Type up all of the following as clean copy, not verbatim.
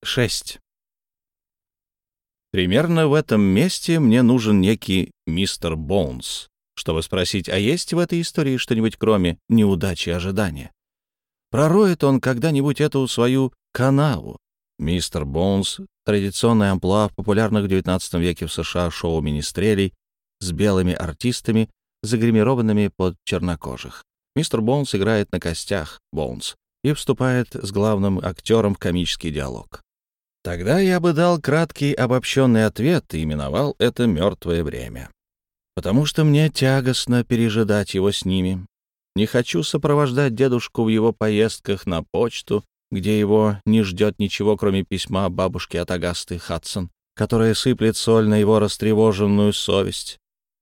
6. Примерно в этом месте мне нужен некий мистер Боунс, чтобы спросить, а есть в этой истории что-нибудь кроме неудачи и ожидания? Пророет он когда-нибудь эту свою канаву? Мистер Боунс — традиционная амплуа в популярных в XIX веке в США шоу министрелей с белыми артистами, загримированными под чернокожих. Мистер Боунс играет на костях, Боунс, и вступает с главным актером в комический диалог. Тогда я бы дал краткий обобщенный ответ и именовал это «мертвое время». Потому что мне тягостно пережидать его с ними. Не хочу сопровождать дедушку в его поездках на почту, где его не ждет ничего, кроме письма бабушки от Агасты Хадсон, которая сыплет соль на его растревоженную совесть,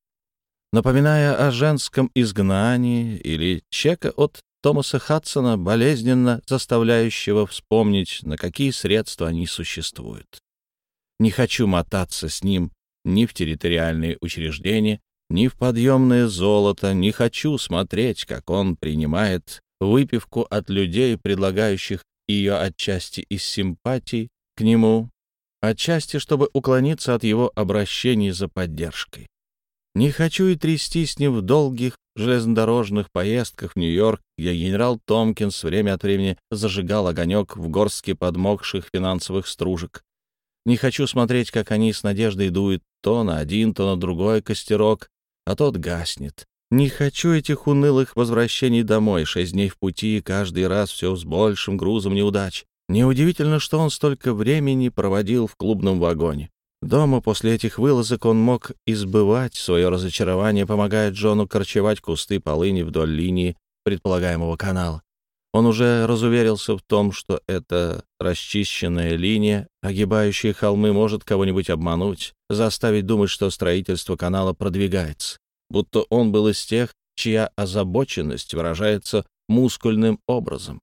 напоминая о женском изгнании, или чека от Томаса Хадсона, болезненно заставляющего вспомнить, на какие средства они существуют. Не хочу мотаться с ним ни в территориальные учреждения, ни в подъемное золото, не хочу смотреть, как он принимает выпивку от людей, предлагающих ее отчасти из симпатий к нему, отчасти, чтобы уклониться от его обращений за поддержкой. Не хочу и трястись с ним в долгих железнодорожных поездках в Нью-Йорк, где генерал Томпкинс время от времени зажигал огонек в горстке подмокших финансовых стружек. Не хочу смотреть, как они с надеждой дуют то на один, то на другой костерок, а тот гаснет. Не хочу этих унылых возвращений домой, 6 дней в пути, и каждый раз все с большим грузом неудач. Неудивительно, что он столько времени проводил в клубном вагоне. Дома после этих вылазок он мог избывать свое разочарование, помогая Джону корчевать кусты полыни вдоль линии предполагаемого канала. Он уже разуверился в том, что эта расчищенная линия, огибающая холмы, может кого-нибудь обмануть, заставить думать, что строительство канала продвигается, будто он был из тех, чья озабоченность выражается мускульным образом.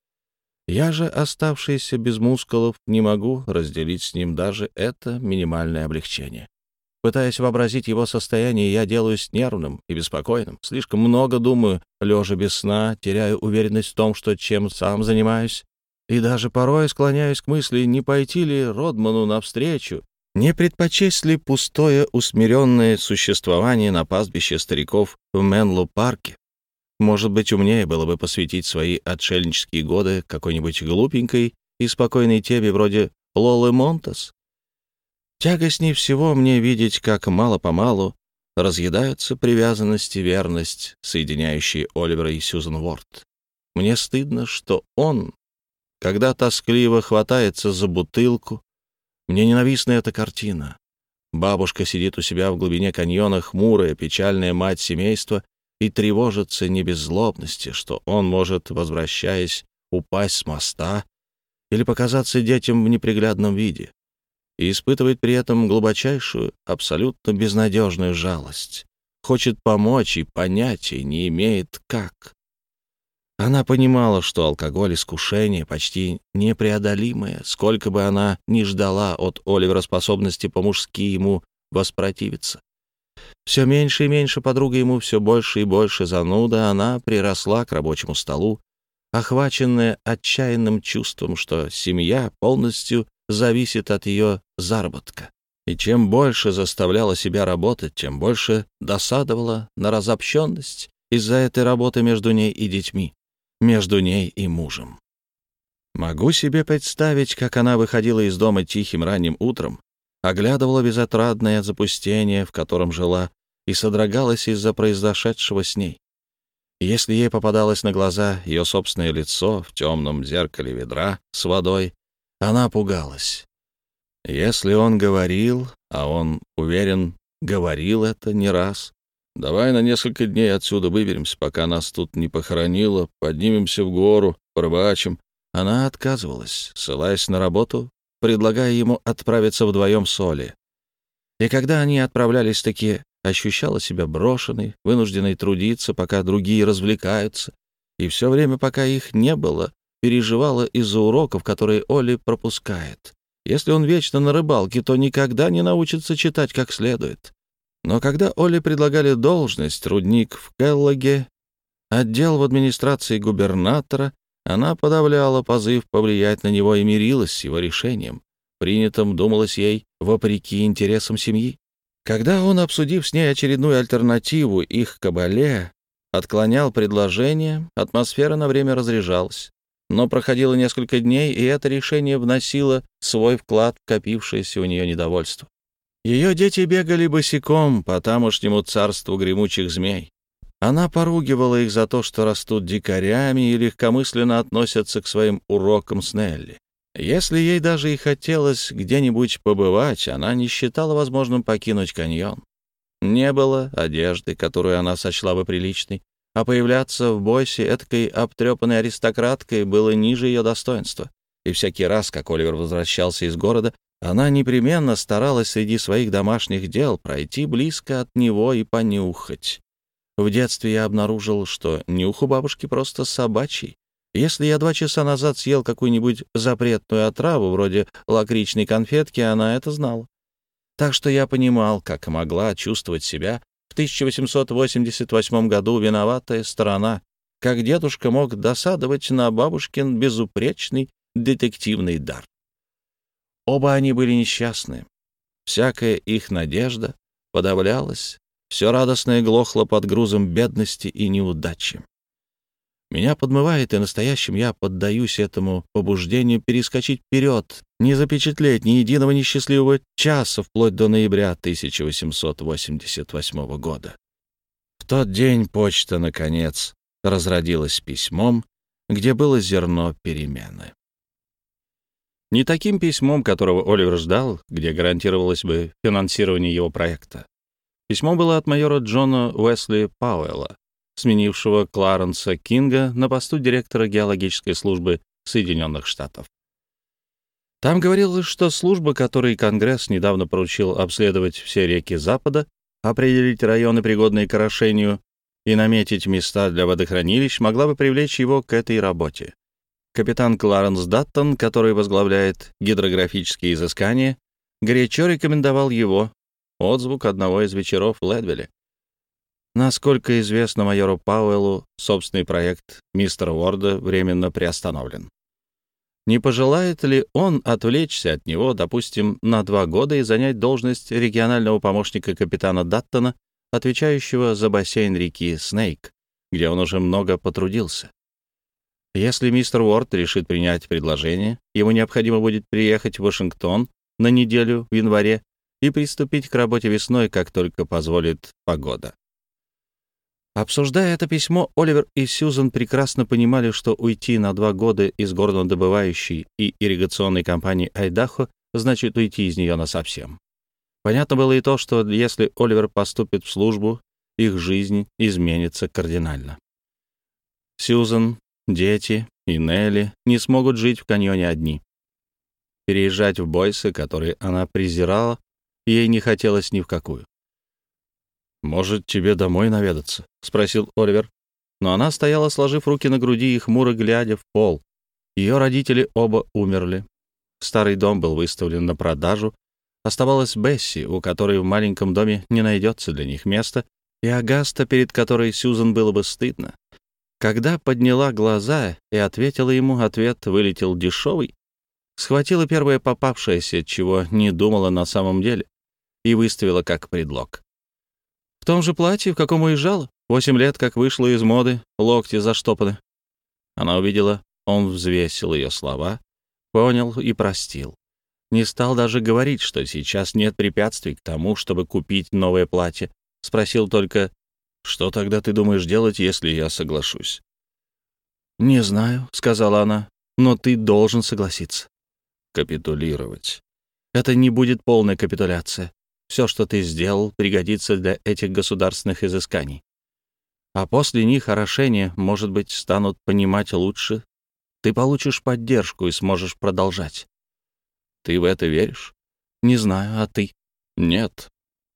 Я же, оставшийся без мускулов, не могу разделить с ним даже это минимальное облегчение. Пытаясь вообразить его состояние, я делаюсь нервным и беспокойным. Слишком много думаю, лежа без сна, теряю уверенность в том, что чем сам занимаюсь, и даже порой склоняюсь к мысли, не пойти ли Родману навстречу, не предпочесть ли пустое усмиренное существование на пастбище стариков в Менло-парке. Может быть, умнее было бы посвятить свои отшельнические годы какой-нибудь глупенькой и спокойной теме вроде Лолы Монтес. Тягостней всего мне видеть, как мало-помалу разъедаются привязанность и верность, соединяющие Оливера и Сьюзен Уорд. Мне стыдно, что он, когда тоскливо хватается за бутылку, мне ненавистна эта картина. Бабушка сидит у себя в глубине каньона, хмурая, печальная мать семейства, и тревожится не без злобности, что он может, возвращаясь, упасть с моста или показаться детям в неприглядном виде, и испытывает при этом глубочайшую, абсолютно безнадежную жалость. Хочет помочь и понятия не имеет как. Она понимала, что алкоголь — искушение почти непреодолимое, сколько бы она ни ждала от Оливера способности по-мужски ему воспротивиться. Все меньше и меньше подруга ему, все больше и больше зануда, она приросла к рабочему столу, охваченная отчаянным чувством, что семья полностью зависит от ее заработка. И чем больше заставляла себя работать, тем больше досадовала на разобщенность из-за этой работы между ней и детьми, между ней и мужем. Могу себе представить, как она выходила из дома тихим ранним утром, оглядывала безотрадное запустение, в котором жила, и содрогалась из-за произошедшего с ней. Если ей попадалось на глаза ее собственное лицо в темном зеркале ведра с водой, она пугалась. Если он говорил, а он, уверен, говорил это не раз, «Давай на несколько дней отсюда выберемся, пока нас тут не похоронило, поднимемся в гору, порыбачим», она отказывалась, ссылаясь на работу, предлагая ему отправиться вдвоем с Олли. И когда они отправлялись-таки, ощущала себя брошенной, вынужденной трудиться, пока другие развлекаются, и все время, пока их не было, переживала из-за уроков, которые Олли пропускает. Если он вечно на рыбалке, то никогда не научится читать как следует. Но когда Олли предлагали должность, рудник в Келлоге, отдел в администрации губернатора, Она подавляла позыв повлиять на него и мирилась с его решением, принятым, думалось ей, вопреки интересам семьи. Когда он, обсудив с ней очередную альтернативу их кабале, отклонял предложение, атмосфера на время разряжалась. Но проходило несколько дней, и это решение вносило свой вклад в копившееся у нее недовольство. Ее дети бегали босиком по тамошнему царству гремучих змей. Она поругивала их за то, что растут дикарями и легкомысленно относятся к своим урокам с Нелли. Если ей даже и хотелось где-нибудь побывать, она не считала возможным покинуть каньон. Не было одежды, которую она сочла бы приличной, а появляться в Бойсе эткой обтрепанной аристократкой было ниже ее достоинства. И всякий раз, как Оливер возвращался из города, она непременно старалась среди своих домашних дел пройти близко от него и понюхать. В детстве я обнаружил, что нюх у бабушки просто собачий. Если я 2 часа назад съел какую-нибудь запретную отраву, вроде лакричной конфетки, она это знала. Так что я понимал, как могла чувствовать себя в 1888 году виноватая сторона, как дедушка мог досадовать на бабушкин безупречный детективный дар. Оба они были несчастны. Всякая их надежда подавлялась, все радостное глохло под грузом бедности и неудачи. Меня подмывает, и настоящим я поддаюсь этому побуждению перескочить вперед, не запечатлеть ни единого несчастливого часа вплоть до ноября 1888 года. В тот день почта, наконец, разродилась письмом, где было зерно перемены. Не таким письмом, которого Оливер ждал, где гарантировалось бы финансирование его проекта. Письмо было от майора Джона Уэсли Пауэлла, сменившего Кларенса Кинга на посту директора геологической службы Соединенных Штатов. Там говорилось, что служба, которой Конгресс недавно поручил обследовать все реки Запада, определить районы, пригодные к орошению, и наметить места для водохранилищ, могла бы привлечь его к этой работе. Капитан Кларенс Даттон, который возглавляет гидрографические изыскания, горячо рекомендовал его, отзвук одного из вечеров в Ледвилле. Насколько известно майору Пауэллу, собственный проект мистера Уорда временно приостановлен. Не пожелает ли он отвлечься от него, допустим, на 2 года и занять должность регионального помощника капитана Даттона, отвечающего за бассейн реки Снейк, где он уже много потрудился? Если мистер Уорд решит принять предложение, ему необходимо будет приехать в Вашингтон на неделю в январе и приступить к работе весной, как только позволит погода. Обсуждая это письмо, Оливер и Сьюзан прекрасно понимали, что уйти на 2 года из горнодобывающей и ирригационной компании Айдахо значит уйти из нее насовсем. Понятно было и то, что если Оливер поступит в службу, их жизнь изменится кардинально. Сьюзан, дети и Нелли не смогут жить в каньоне одни. Переезжать в Бойсы, которые она презирала, ей не хотелось ни в какую. «Может, тебе домой наведаться?» — спросил Оливер. Но она стояла, сложив руки на груди и хмуро глядя в пол. Ее родители оба умерли. Старый дом был выставлен на продажу. Оставалась Бесси, у которой в маленьком доме не найдется для них места, и Агаста, перед которой Сьюзан было бы стыдно. Когда подняла глаза и ответила ему, ответ вылетел дешевый, схватила первое попавшееся, чего не думала на самом деле, и выставила как предлог. В том же платье, в каком уезжала, 8 лет, как вышла из моды, локти заштопаны. Она увидела, он взвесил ее слова, понял и простил. Не стал даже говорить, что сейчас нет препятствий к тому, чтобы купить новое платье. Спросил только: «Что тогда ты думаешь делать, если я соглашусь?» «Не знаю», — сказала она, — «но ты должен согласиться». «Капитулировать». «Это не будет полная капитуляция. Все, что ты сделал, пригодится для этих государственных изысканий. А после них орошения, может быть, станут понимать лучше. Ты получишь поддержку и сможешь продолжать». «Ты в это веришь?» «Не знаю, а ты?» «Нет».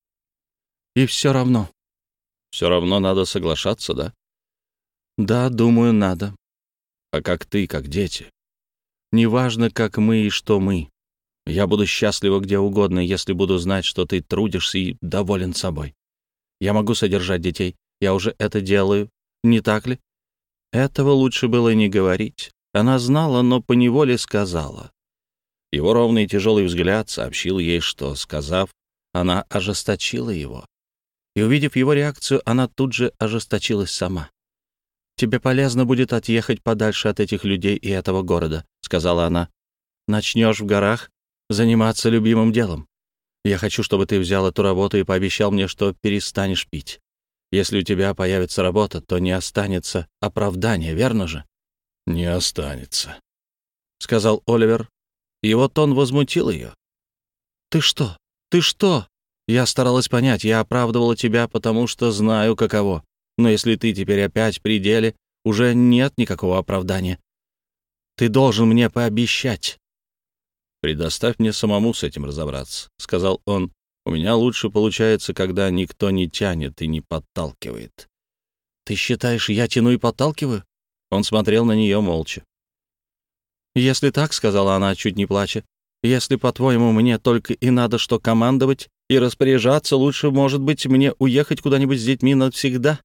«И все равно». «Все равно надо соглашаться, да?» «Да, думаю, надо». «А как ты, как дети?» «Неважно, как мы и что мы. Я буду счастлива где угодно, если буду знать, что ты трудишься и доволен собой. Я могу содержать детей. Я уже это делаю. Не так ли?» Этого лучше было не говорить. Она знала, но поневоле сказала. Его ровный и тяжелый взгляд сообщил ей, что, сказав, она ожесточила его. И, увидев его реакцию, она тут же ожесточилась сама. «Тебе полезно будет отъехать подальше от этих людей и этого города», — сказала она. «Начнешь в горах заниматься любимым делом. Я хочу, чтобы ты взял эту работу и пообещал мне, что перестанешь пить. Если у тебя появится работа, то не останется оправдания, верно же?» «Не останется», — сказал Оливер. Его тон возмутил ее. «Ты что? Ты что? Я старалась понять, я оправдывала тебя, потому что знаю, каково. Но если ты теперь опять при деле, уже нет никакого оправдания. Ты должен мне пообещать». «Предоставь мне самому с этим разобраться», — сказал он. «У меня лучше получается, когда никто не тянет и не подталкивает». «Ты считаешь, я тяну и подталкиваю?» Он смотрел на нее молча. «Если так, — сказала она, чуть не плача, — если, по-твоему, мне только и надо что командовать и распоряжаться, лучше, может быть, мне уехать куда-нибудь с детьми навсегда».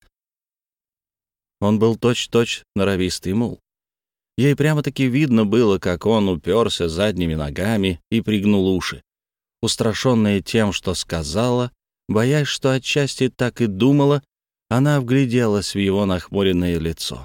Он был точь-в-точь норовистый мул. Ей прямо-таки видно было, как он уперся задними ногами и пригнул уши. Устрашенная тем, что сказала, боясь, что отчасти так и думала, она вгляделась в его нахмуренное лицо.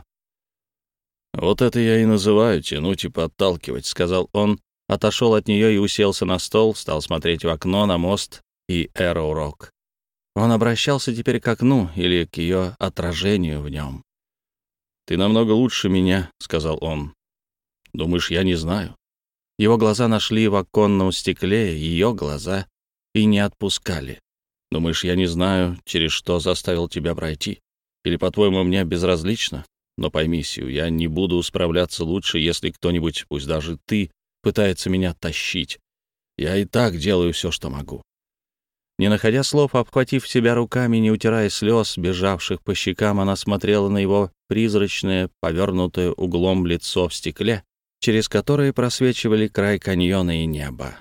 «Вот это я и называю тянуть и подталкивать», — сказал он, отошел от нее и уселся на стол, стал смотреть в окно на мост и Эроу-Рок. Он обращался теперь к окну или к ее отражению в нем. «Ты намного лучше меня», — сказал он. «Думаешь, я не знаю?» Его глаза нашли в оконном стекле ее глаза и не отпускали. «Думаешь, я не знаю, через что заставил тебя пройти? Или, по-твоему, мне безразлично? Но пойми, Сью, я не буду справляться лучше, если кто-нибудь, пусть даже ты, пытается меня тащить. Я и так делаю все, что могу». Не находя слов, обхватив себя руками, не утирая слез, бежавших по щекам, она смотрела на его призрачное, повернутое углом лицо в стекле, через которое просвечивали край каньона и небо.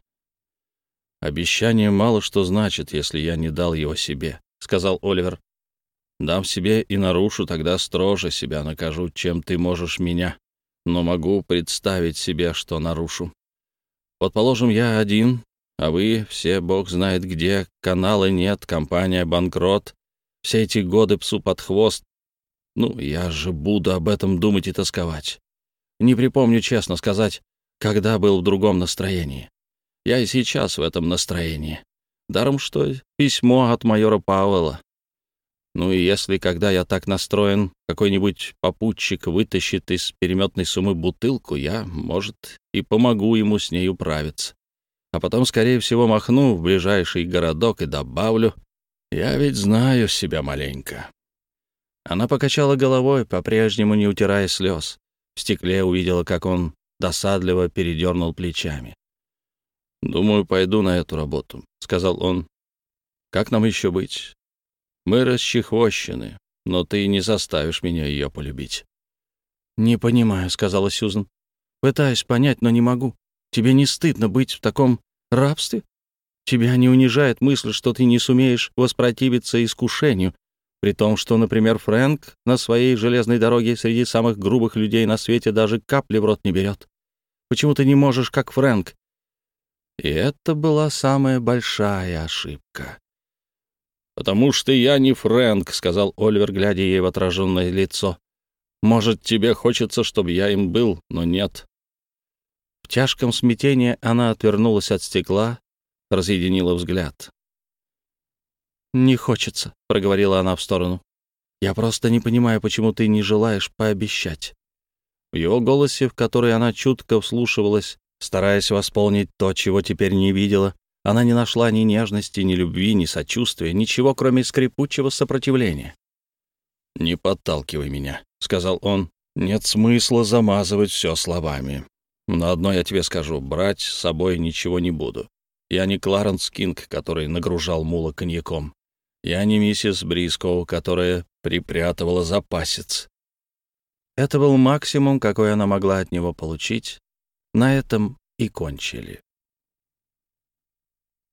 «Обещание мало что значит, если я не дал его себе», — сказал Оливер. «Дам себе и нарушу, тогда строже себя накажу, чем ты можешь меня, но могу представить себе, что нарушу. Вот, положим, я один, а вы все, бог знает где, канала нет, компания банкрот, все эти годы псу под хвост. Ну, я же буду об этом думать и тосковать. Не припомню, честно сказать, когда был в другом настроении. Я и сейчас в этом настроении. Даром, что письмо от майора Пауэлла. Ну и если, когда я так настроен, какой-нибудь попутчик вытащит из переметной суммы бутылку, я, может, и помогу ему с ней управиться. А потом, скорее всего, махну в ближайший городок и добавлю: я ведь знаю себя маленько». Она покачала головой, по-прежнему не утирая слез. В стекле увидела, как он досадливо передернул плечами. «Думаю, пойду на эту работу», — сказал он. «Как нам еще быть? Мы расчехвощены, но ты не заставишь меня ее полюбить». «Не понимаю», — сказала Сьюзен. «Пытаюсь понять, но не могу. Тебе не стыдно быть в таком рабстве? Тебя не унижает мысль, что ты не сумеешь воспротивиться искушению, при том, что, например, Фрэнк на своей железной дороге среди самых грубых людей на свете даже капли в рот не берет? Почему ты не можешь, как Фрэнк?» И это была самая большая ошибка. «Потому что я не Фрэнк», — сказал Оливер, глядя ей в отраженное лицо. «Может, тебе хочется, чтобы я им был, но нет». В тяжком смятении она отвернулась от стекла, разъединила взгляд. «Не хочется», — проговорила она в сторону. «Я просто не понимаю, почему ты не желаешь пообещать». В его голосе, в который она чутко вслушивалась, стараясь восполнить то, чего теперь не видела, она не нашла ни нежности, ни любви, ни сочувствия, ничего, кроме скрипучего сопротивления. «Не подталкивай меня», — сказал он. «Нет смысла замазывать все словами. Но одно я тебе скажу, брать с собой ничего не буду. Я не Кларенс Кинг, который нагружал мула коньяком. Я не миссис Брискоу, которая припрятывала запасец». Это был максимум, какой она могла от него получить. На этом и кончили.